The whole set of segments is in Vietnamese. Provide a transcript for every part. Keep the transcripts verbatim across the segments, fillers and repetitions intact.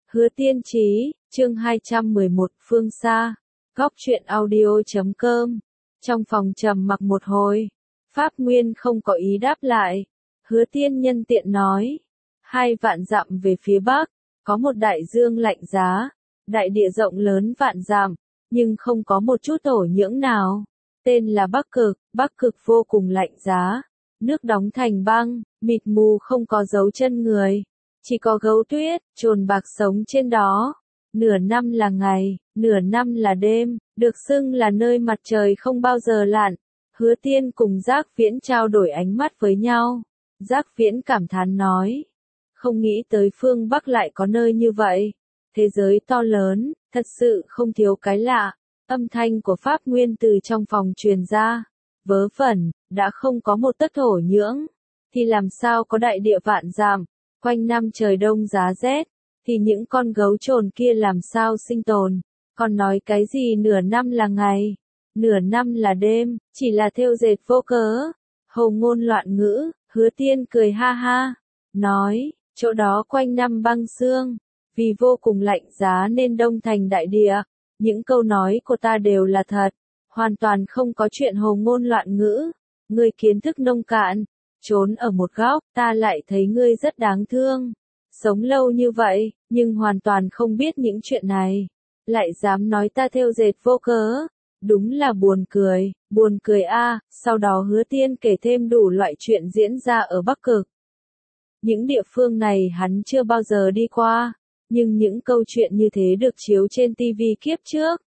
Hứa Tiên Trí, chương hai trăm mười một, Phương Xa, góc truyện audio chấm com. Trong phòng trầm mặc một hồi, Pháp Nguyên không có ý đáp lại. Hứa Tiên nhân tiện nói, hai vạn dặm về phía bắc, có một đại dương lạnh giá, đại địa rộng lớn vạn dặm, nhưng không có một chút thổ nhưỡng nào. Tên là Bắc Cực, Bắc Cực vô cùng lạnh giá, nước đóng thành băng, mịt mù không có dấu chân người. Chỉ có gấu tuyết, trồn bạc sống trên đó. Nửa năm là ngày, nửa năm là đêm, được xưng là nơi mặt trời không bao giờ lặn. Hứa Tiên cùng Giác Viễn trao đổi ánh mắt với nhau. Giác Viễn cảm thán nói, không nghĩ tới phương Bắc lại có nơi như vậy. Thế giới to lớn, thật sự không thiếu cái lạ. Âm thanh của Pháp Nguyên từ trong phòng truyền ra. Vớ vẩn, đã không có một tấc thổ nhưỡng, thì làm sao có đại địa vạn dặm, quanh năm trời đông giá rét, thì những con gấu trồn kia làm sao sinh tồn. Còn nói cái gì nửa năm là ngày, nửa năm là đêm, chỉ là thêu dệt vô cớ. Hồ ngôn loạn ngữ. Hứa Tiên cười ha ha, nói, chỗ đó quanh năm băng sương, vì vô cùng lạnh giá nên đông thành đại địa. Những câu nói của ta đều là thật, hoàn toàn không có chuyện hồ ngôn loạn ngữ. Ngươi kiến thức nông cạn, trốn ở một góc, ta lại thấy ngươi rất đáng thương. Sống lâu như vậy, nhưng hoàn toàn không biết những chuyện này, lại dám nói ta thêu dệt vô cớ. Đúng là buồn cười, buồn cười a. Sau đó Hứa Tiên kể thêm đủ loại chuyện diễn ra ở Bắc Cực. Những địa phương này hắn chưa bao giờ đi qua, nhưng những câu chuyện như thế được chiếu trên ti vi kiếp trước.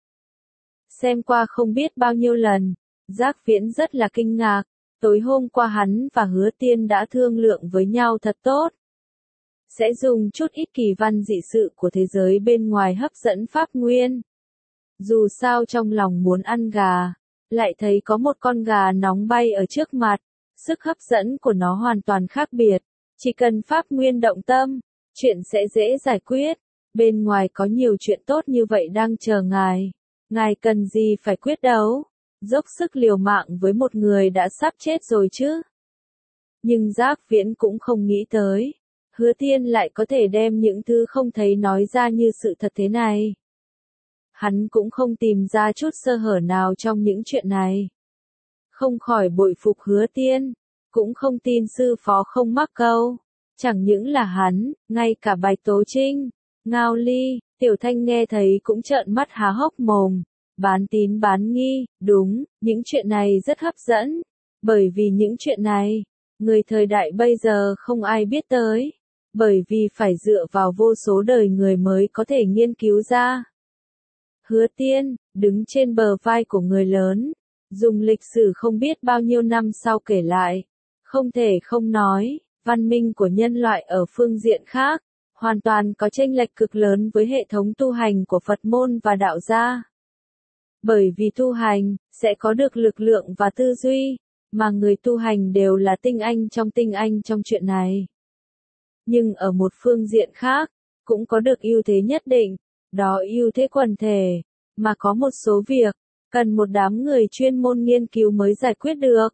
Xem qua không biết bao nhiêu lần, Giác Viễn rất là kinh ngạc. Tối hôm qua hắn và Hứa Tiên đã thương lượng với nhau thật tốt. Sẽ dùng chút ít kỳ văn dị sự của thế giới bên ngoài hấp dẫn Pháp Nguyên. Dù sao trong lòng muốn ăn gà, lại thấy có một con gà nóng bay ở trước mặt. Sức hấp dẫn của nó hoàn toàn khác biệt. Chỉ cần Pháp Nguyên động tâm, chuyện sẽ dễ giải quyết. Bên ngoài có nhiều chuyện tốt như vậy đang chờ ngài. Ngài cần gì phải quyết đấu, dốc sức liều mạng với một người đã sắp chết rồi chứ. Nhưng Giác Viễn cũng không nghĩ tới, Hứa Tiên lại có thể đem những thứ không thấy nói ra như sự thật thế này. Hắn cũng không tìm ra chút sơ hở nào trong những chuyện này. Không khỏi bội phục Hứa Tiên, cũng không tin sư phó không mắc câu. Chẳng những là hắn, ngay cả Bạch Tố Trinh, Ngao Ly, Tiểu Thanh nghe thấy cũng trợn mắt há hốc mồm. Bán tín bán nghi, đúng, những chuyện này rất hấp dẫn. Bởi vì những chuyện này, người thời đại bây giờ không ai biết tới. Bởi vì phải dựa vào vô số đời người mới có thể nghiên cứu ra. Hứa Tiên, đứng trên bờ vai của người lớn, dùng lịch sử không biết bao nhiêu năm sau kể lại. Không thể không nói, văn minh của nhân loại ở phương diện khác, hoàn toàn có chênh lệch cực lớn với hệ thống tu hành của Phật môn và đạo gia. Bởi vì tu hành, sẽ có được lực lượng và tư duy, mà người tu hành đều là tinh anh trong tinh anh trong chuyện này. Nhưng ở một phương diện khác, cũng có được ưu thế nhất định, đó ưu thế quần thể, mà có một số việc, cần một đám người chuyên môn nghiên cứu mới giải quyết được.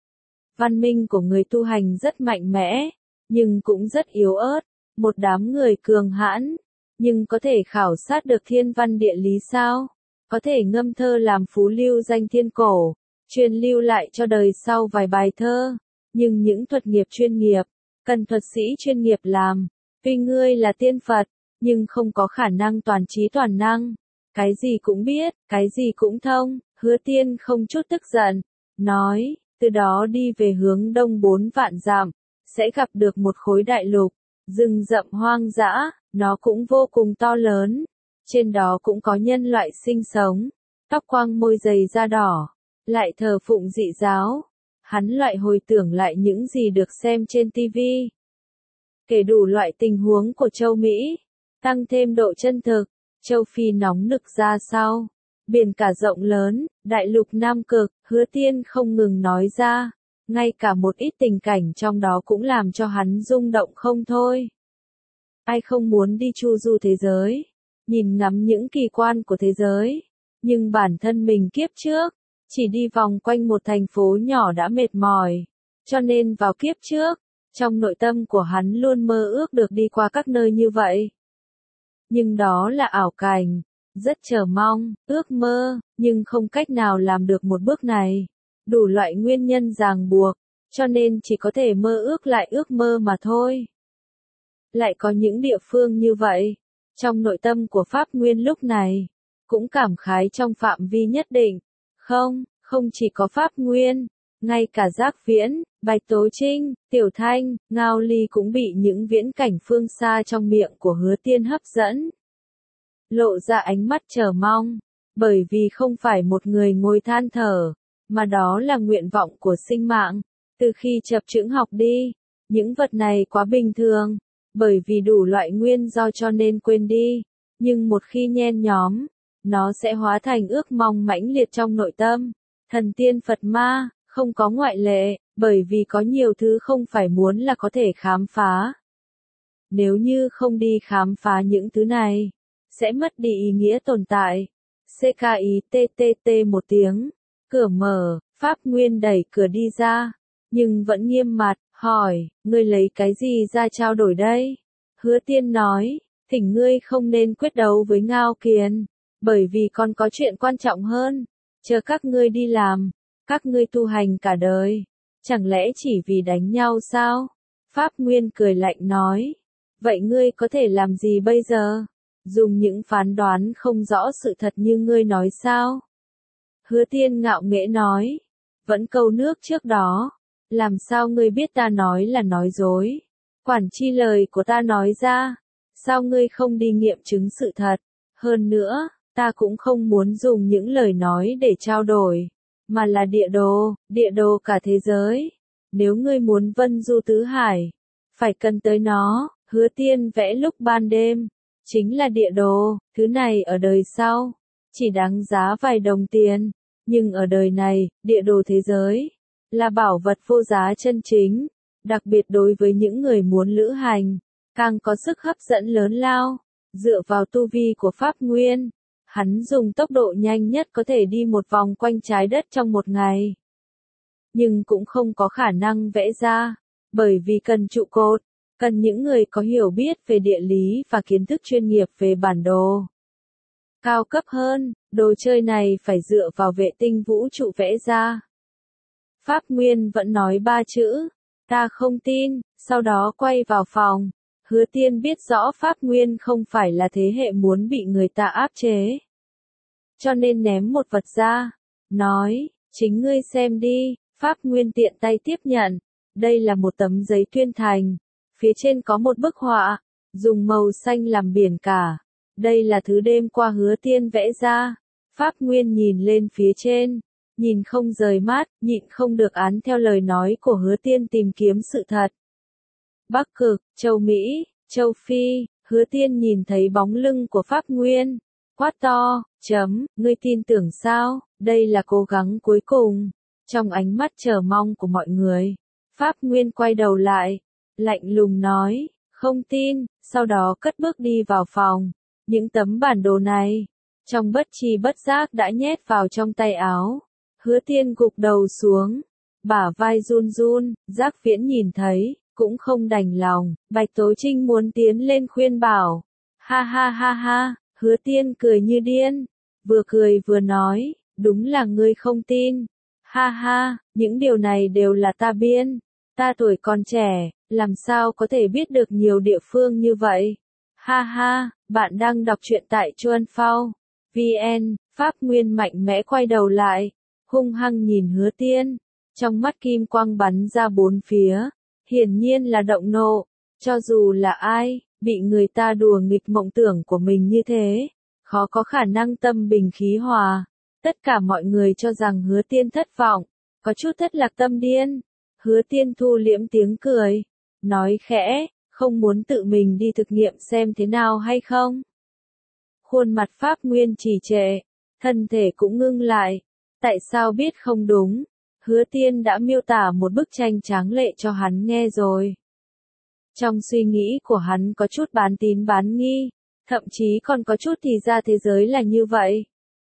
Văn minh của người tu hành rất mạnh mẽ, nhưng cũng rất yếu ớt, một đám người cường hãn, nhưng có thể khảo sát được thiên văn địa lý sao? Có thể ngâm thơ làm phú lưu danh thiên cổ, truyền lưu lại cho đời sau vài bài thơ. Nhưng những thuật nghiệp chuyên nghiệp, cần thuật sĩ chuyên nghiệp làm. Tuy ngươi là tiên Phật, nhưng không có khả năng toàn trí toàn năng. Cái gì cũng biết, cái gì cũng thông. Hứa Tiên không chút tức giận, nói, từ đó đi về hướng đông bốn vạn dặm, sẽ gặp được một khối đại lục, rừng rậm hoang dã, nó cũng vô cùng to lớn. Trên đó cũng có nhân loại sinh sống, tóc quang môi dày da đỏ, lại thờ phụng dị giáo. Hắn lại hồi tưởng lại những gì được xem trên ti vi. Kể đủ loại tình huống của châu Mỹ, tăng thêm độ chân thực, châu Phi nóng nực ra sao, biển cả rộng lớn, đại lục Nam Cực, Hứa Tiên không ngừng nói ra, ngay cả một ít tình cảnh trong đó cũng làm cho hắn rung động không thôi. Ai không muốn đi chu du thế giới, nhìn ngắm những kỳ quan của thế giới, nhưng bản thân mình kiếp trước, chỉ đi vòng quanh một thành phố nhỏ đã mệt mỏi, cho nên vào kiếp trước, trong nội tâm của hắn luôn mơ ước được đi qua các nơi như vậy. nhưng đó là ảo cảnh, rất chờ mong, ước mơ, nhưng không cách nào làm được một bước này. Đủ loại nguyên nhân ràng buộc, cho nên chỉ có thể mơ ước lại ước mơ mà thôi. Lại có những địa phương như vậy, trong nội tâm của Pháp Nguyên lúc này, cũng cảm khái trong phạm vi nhất định. Không, không chỉ có Pháp Nguyên, ngay cả Giác Viễn, Bạch Tố Trinh, Tiểu Thanh, Ngao Ly cũng bị những viễn cảnh phương xa trong miệng của Hứa Tiên hấp dẫn. Lộ ra ánh mắt chờ mong, bởi vì không phải một người ngồi than thở, mà đó là nguyện vọng của sinh mạng. Từ khi chập chững học đi, những vật này quá bình thường, bởi vì đủ loại nguyên do cho nên quên đi, nhưng một khi nhen nhóm, nó sẽ hóa thành ước mong mãnh liệt trong nội tâm. Thần tiên Phật ma, không có ngoại lệ, bởi vì có nhiều thứ không phải muốn là có thể khám phá. Nếu như không đi khám phá những thứ này, sẽ mất đi ý nghĩa tồn tại. xê ca i tê tê tê một tiếng, cửa mở, Pháp Nguyên đẩy cửa đi ra, nhưng vẫn nghiêm mặt, hỏi, ngươi lấy cái gì ra trao đổi đây? Hứa Tiên nói, thỉnh ngươi không nên quyết đấu với Ngao Kiền, bởi vì còn có chuyện quan trọng hơn, chờ các ngươi đi làm, các ngươi tu hành cả đời, chẳng lẽ chỉ vì đánh nhau sao? Pháp Nguyên cười lạnh nói, vậy ngươi có thể làm gì bây giờ? Dùng những phán đoán không rõ sự thật như ngươi nói sao? Hứa Tiên ngạo nghễ nói, vẫn câu nước trước đó, làm sao ngươi biết ta nói là nói dối? Quản chi lời của ta nói ra, sao ngươi không đi nghiệm chứng sự thật? Hơn nữa, ta cũng không muốn dùng những lời nói để trao đổi, mà là địa đồ, địa đồ cả thế giới. Nếu ngươi muốn vân du tứ hải, phải cần tới nó. Hứa Tiên vẽ lúc ban đêm, chính là địa đồ, thứ này ở đời sau, chỉ đáng giá vài đồng tiền, nhưng ở đời này, địa đồ thế giới, là bảo vật vô giá chân chính, đặc biệt đối với những người muốn lữ hành, càng có sức hấp dẫn lớn lao. Dựa vào tu vi của Pháp Nguyên, hắn dùng tốc độ nhanh nhất có thể đi một vòng quanh trái đất trong một ngày. Nhưng cũng không có khả năng vẽ ra, bởi vì cần trụ cột, cần những người có hiểu biết về địa lý và kiến thức chuyên nghiệp về bản đồ. Cao cấp hơn, đồ chơi này phải dựa vào vệ tinh vũ trụ vẽ ra. Pháp Nguyên vẫn nói ba chữ, ta không tin, sau đó quay vào phòng. Hứa Tiên biết rõ Pháp Nguyên không phải là thế hệ muốn bị người ta áp chế. Cho nên ném một vật ra, nói, chính ngươi xem đi. Pháp Nguyên tiện tay tiếp nhận, đây là một tấm giấy tuyên thành, phía trên có một bức họa, dùng màu xanh làm biển cả. Đây là thứ đêm qua Hứa Tiên vẽ ra. Pháp Nguyên nhìn lên phía trên, nhìn không rời mắt, nhịn không được án theo lời nói của Hứa Tiên tìm kiếm sự thật. Bắc Cực, Châu Mỹ, Châu Phi, Hứa Tiên nhìn thấy bóng lưng của Pháp Nguyên, quát to, chấm, ngươi tin tưởng sao, đây là cố gắng cuối cùng. Trong ánh mắt chờ mong của mọi người, Pháp Nguyên quay đầu lại, lạnh lùng nói, không tin, sau đó cất bước đi vào phòng. Những tấm bản đồ này, trong bất tri bất giác đã nhét vào trong tay áo. Hứa Tiên gục đầu xuống, bả vai run run. Giác Viễn nhìn thấy, cũng không đành lòng. Bạch Tố Trinh muốn tiến lên khuyên bảo. Ha ha ha ha, Hứa Tiên cười như điên, vừa cười vừa nói, đúng là ngươi không tin. Ha ha, những điều này đều là ta biên. Ta tuổi còn trẻ, làm sao có thể biết được nhiều địa phương như vậy? Ha ha, bạn đang đọc truyện tại Chuan Phao. vn. Pháp Nguyên mạnh mẽ quay đầu lại, hung hăng nhìn Hứa Tiên, trong mắt kim quang bắn ra bốn phía, hiển nhiên là động nộ. Cho dù là ai, bị người ta đùa nghịch mộng tưởng của mình như thế, khó có khả năng tâm bình khí hòa. Tất cả mọi người cho rằng Hứa Tiên thất vọng, có chút thất lạc tâm điên. Hứa Tiên thu liễm tiếng cười, nói khẽ, không muốn tự mình đi thực nghiệm xem thế nào hay không? Khuôn mặt Pháp Nguyên trì trệ, thân thể cũng ngưng lại. Tại sao biết không đúng? Hứa Tiên đã miêu tả một bức tranh tráng lệ cho hắn nghe rồi. Trong suy nghĩ của hắn có chút bán tín bán nghi, thậm chí còn có chút thì ra thế giới là như vậy.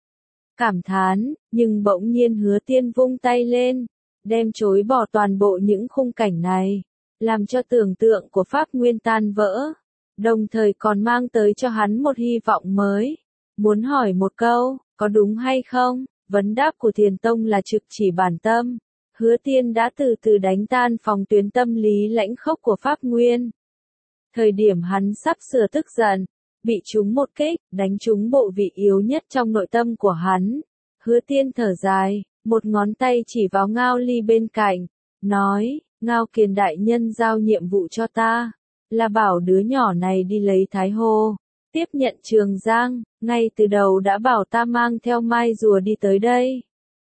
Cảm thán, nhưng bỗng nhiên Hứa Tiên vung tay lên, đem chối bỏ toàn bộ những khung cảnh này, làm cho tưởng tượng của Pháp Nguyên tan vỡ. đồng thời còn mang tới cho hắn một hy vọng mới. Muốn hỏi một câu, có đúng hay không? Vấn đáp của Thiền Tông là trực chỉ bản tâm. Hứa Tiên đã từ từ đánh tan phòng tuyến tâm lý lãnh khốc của Pháp Nguyên. Thời điểm hắn sắp sửa tức giận, bị trúng một kích, đánh trúng bộ vị yếu nhất trong nội tâm của hắn. Hứa Tiên thở dài, một ngón tay chỉ vào Ngao Ly bên cạnh, nói, Ngao Kiền đại nhân giao nhiệm vụ cho ta, là bảo đứa nhỏ này đi lấy Thái Hồ, tiếp nhận Trường Giang, ngay từ đầu đã bảo ta mang theo mai rùa đi tới đây.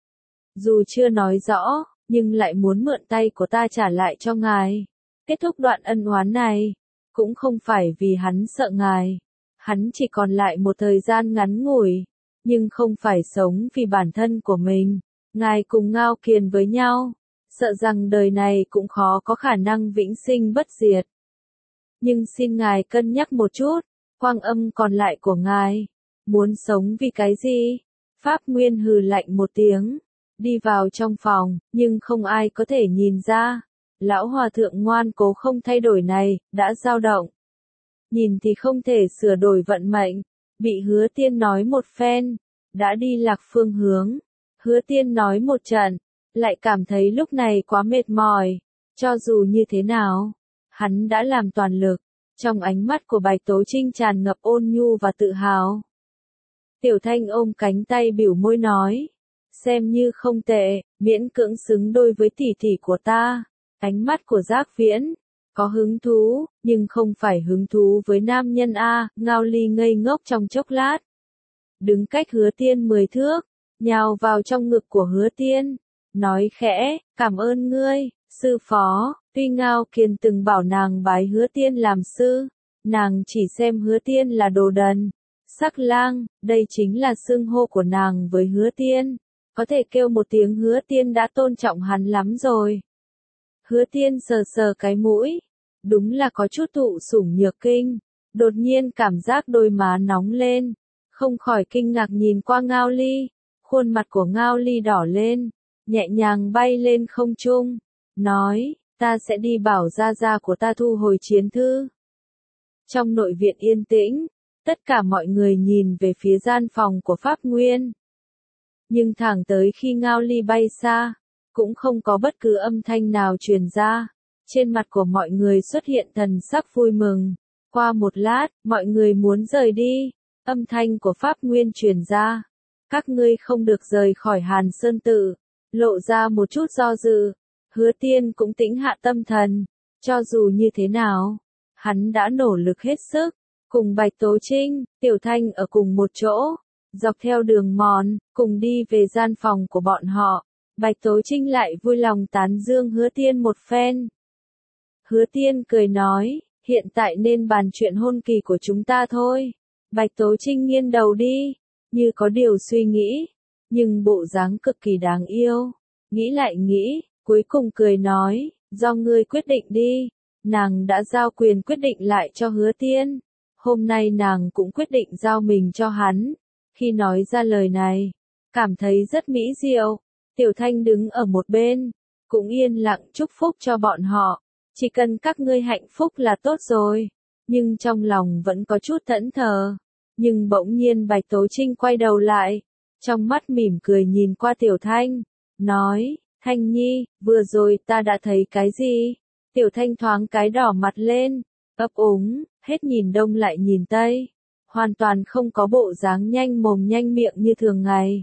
Dù chưa nói rõ, nhưng lại muốn mượn tay của ta trả lại cho ngài. Kết thúc đoạn ân oán này, cũng không phải vì hắn sợ ngài. Hắn chỉ còn lại một thời gian ngắn ngủi, nhưng không phải sống vì bản thân của mình. Ngài cùng Ngao Kiền với nhau, sợ rằng đời này cũng khó có khả năng vĩnh sinh bất diệt. Nhưng xin ngài cân nhắc một chút, quang âm còn lại của ngài, muốn sống vì cái gì? Pháp Nguyên hừ lạnh một tiếng, đi vào trong phòng, nhưng không ai có thể nhìn ra. Lão hòa thượng ngoan cố không thay đổi này, đã dao động. Nhìn thì không thể sửa đổi vận mệnh, bị Hứa Tiên nói một phen, đã đi lạc phương hướng. Hứa Tiên nói một trận, lại cảm thấy lúc này quá mệt mỏi. Cho dù như thế nào, hắn đã làm toàn lực. Trong ánh mắt của Bạch Tố Trinh tràn ngập ôn nhu và tự hào. Tiểu Thanh ôm cánh tay biểu môi nói, xem như không tệ, miễn cưỡng xứng đôi với tỷ tỷ của ta. Ánh mắt của Giác Viễn, có hứng thú, nhưng không phải hứng thú với nam nhân A. Ngao Ly ngây ngốc trong chốc lát. Đứng cách Hứa Tiên mười thước, nhào vào trong ngực của Hứa Tiên, nói khẽ, cảm ơn ngươi, sư phó. Tuy Ngao Kiền từng bảo nàng bái Hứa Tiên làm sư, nàng chỉ xem Hứa Tiên là đồ đần. Sắc lang, đây chính là xưng hô của nàng với Hứa Tiên. Có thể kêu một tiếng Hứa Tiên đã tôn trọng hắn lắm rồi. Hứa Tiên sờ sờ cái mũi, đúng là có chút thụ sủng nhược kinh. Đột nhiên cảm giác đôi má nóng lên, không khỏi kinh ngạc nhìn qua Ngao Ly. Khuôn mặt của Ngao Ly đỏ lên, nhẹ nhàng bay lên không trung, nói, ta sẽ đi bảo gia gia của ta thu hồi chiến thư. Trong nội viện yên tĩnh, tất cả mọi người nhìn về phía gian phòng của Pháp Nguyên. Nhưng thẳng tới khi Ngao Ly bay xa, cũng không có bất cứ âm thanh nào truyền ra. Trên mặt của mọi người xuất hiện thần sắc vui mừng. Qua một lát, mọi người muốn rời đi. Âm thanh của Pháp Nguyên truyền ra. Các ngươi không được rời khỏi Hàn Sơn Tự. Lộ ra một chút do dự. Hứa Tiên cũng tĩnh hạ tâm thần. Cho dù như thế nào, hắn đã nỗ lực hết sức. Cùng Bạch Tố Trinh, Tiểu Thanh ở cùng một chỗ. Dọc theo đường mòn, cùng đi về gian phòng của bọn họ. Bạch Tố Trinh lại vui lòng tán dương Hứa Tiên một phen. Hứa Tiên cười nói, hiện tại nên bàn chuyện hôn kỳ của chúng ta thôi. Bạch Tố Trinh nghiêng đầu đi, như có điều suy nghĩ, nhưng bộ dáng cực kỳ đáng yêu. Nghĩ lại nghĩ, cuối cùng cười nói, do ngươi quyết định đi. Nàng đã giao quyền quyết định lại cho Hứa Tiên. Hôm nay nàng cũng quyết định giao mình cho hắn. Khi nói ra lời này, cảm thấy rất mỹ diệu. Tiểu Thanh đứng ở một bên, cũng yên lặng chúc phúc cho bọn họ. Chỉ cần các ngươi hạnh phúc là tốt rồi. Nhưng trong lòng vẫn có chút thẫn thờ. Nhưng bỗng nhiên Bạch Tố Trinh quay đầu lại, trong mắt mỉm cười nhìn qua Tiểu Thanh, nói, Thanh Nhi, vừa rồi ta đã thấy cái gì? Tiểu Thanh thoáng cái đỏ mặt lên, ấp úng, hết nhìn đông lại nhìn tây, hoàn toàn không có bộ dáng nhanh mồm nhanh miệng như thường ngày.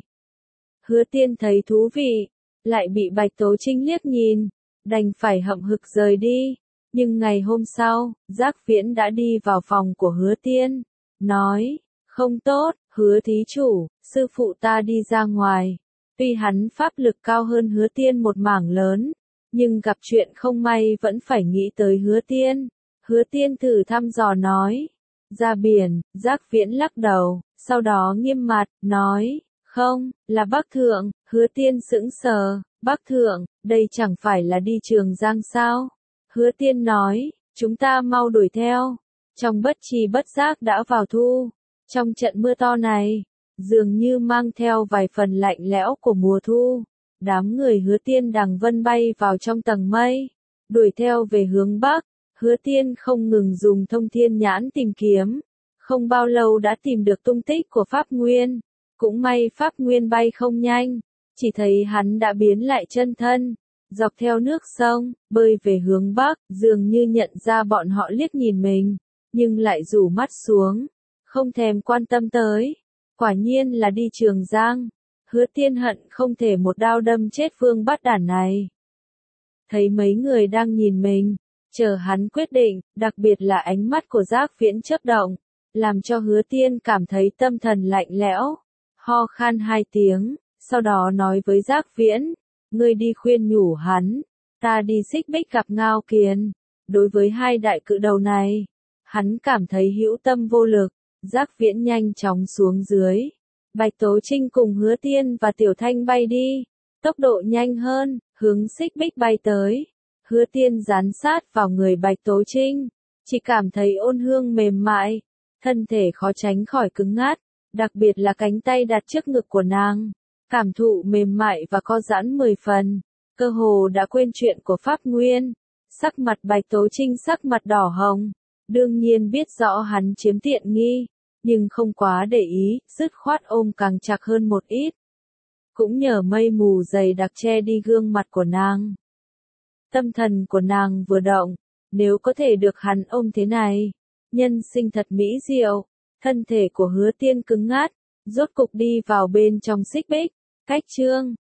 Hứa Tiên thấy thú vị, lại bị Bạch Tố Trinh liếc nhìn, đành phải hậm hực rời đi. Nhưng ngày hôm sau, Giác Viễn đã đi vào phòng của Hứa Tiên, nói, không tốt, Hứa thí chủ, sư phụ ta đi ra ngoài. Tuy hắn pháp lực cao hơn Hứa Tiên một mảng lớn, nhưng gặp chuyện không may vẫn phải nghĩ tới Hứa Tiên. Hứa Tiên thử thăm dò nói, ra biển. Giác Viễn lắc đầu, sau đó nghiêm mặt, nói, không, là Bắc Thượng. Hứa Tiên sững sờ, Bắc Thượng, đây chẳng phải là đi Trường Giang sao? Hứa Tiên nói, chúng ta mau đuổi theo. Trong bất tri bất giác đã vào thu. Trong trận mưa to này, dường như mang theo vài phần lạnh lẽo của mùa thu. Đám người Hứa Tiên đằng vân bay vào trong tầng mây, đuổi theo về hướng Bắc. Hứa Tiên không ngừng dùng thông thiên nhãn tìm kiếm, không bao lâu đã tìm được tung tích của Pháp Nguyên. Cũng may Pháp Nguyên bay không nhanh, chỉ thấy hắn đã biến lại chân thân, dọc theo nước sông, bơi về hướng bắc, dường như nhận ra bọn họ liếc nhìn mình, nhưng lại rủ mắt xuống, không thèm quan tâm tới. Quả nhiên là đi Trường Giang. Hứa Tiên hận không thể một đao đâm chết vương bát đản này. Thấy mấy người đang nhìn mình, chờ hắn quyết định, đặc biệt là ánh mắt của Giác Viễn chớp động, làm cho Hứa Tiên cảm thấy tâm thần lạnh lẽo, ho khan hai tiếng, sau đó nói với Giác Viễn, ngươi đi khuyên nhủ hắn, ta đi Xích Bích gặp Ngao Kiền. Đối với hai đại cự đầu này, hắn cảm thấy hữu tâm vô lực. Giác Viễn nhanh chóng xuống dưới. Bạch Tố Trinh cùng Hứa Tiên và Tiểu Thanh bay đi, tốc độ nhanh hơn, hướng Xích Bích bay tới. Hứa Tiên dán sát vào người Bạch Tố Trinh, chỉ cảm thấy ôn hương mềm mại, thân thể khó tránh khỏi cứng ngắt, đặc biệt là cánh tay đặt trước ngực của nàng, cảm thụ mềm mại và co giãn mười phần, cơ hồ đã quên chuyện của Pháp Nguyên. Sắc mặt Bạch Tố Trinh sắc mặt đỏ hồng, đương nhiên biết rõ hắn chiếm tiện nghi, nhưng không quá để ý, dứt khoát ôm càng chặt hơn một ít. Cũng nhờ mây mù dày đặc che đi gương mặt của nàng. Tâm thần của nàng vừa động, nếu có thể được hắn ôm thế này, nhân sinh thật mỹ diệu. Thân thể của Hứa Tiên cứng ngắt, rốt cục đi vào bên trong Xích Bích, cách chương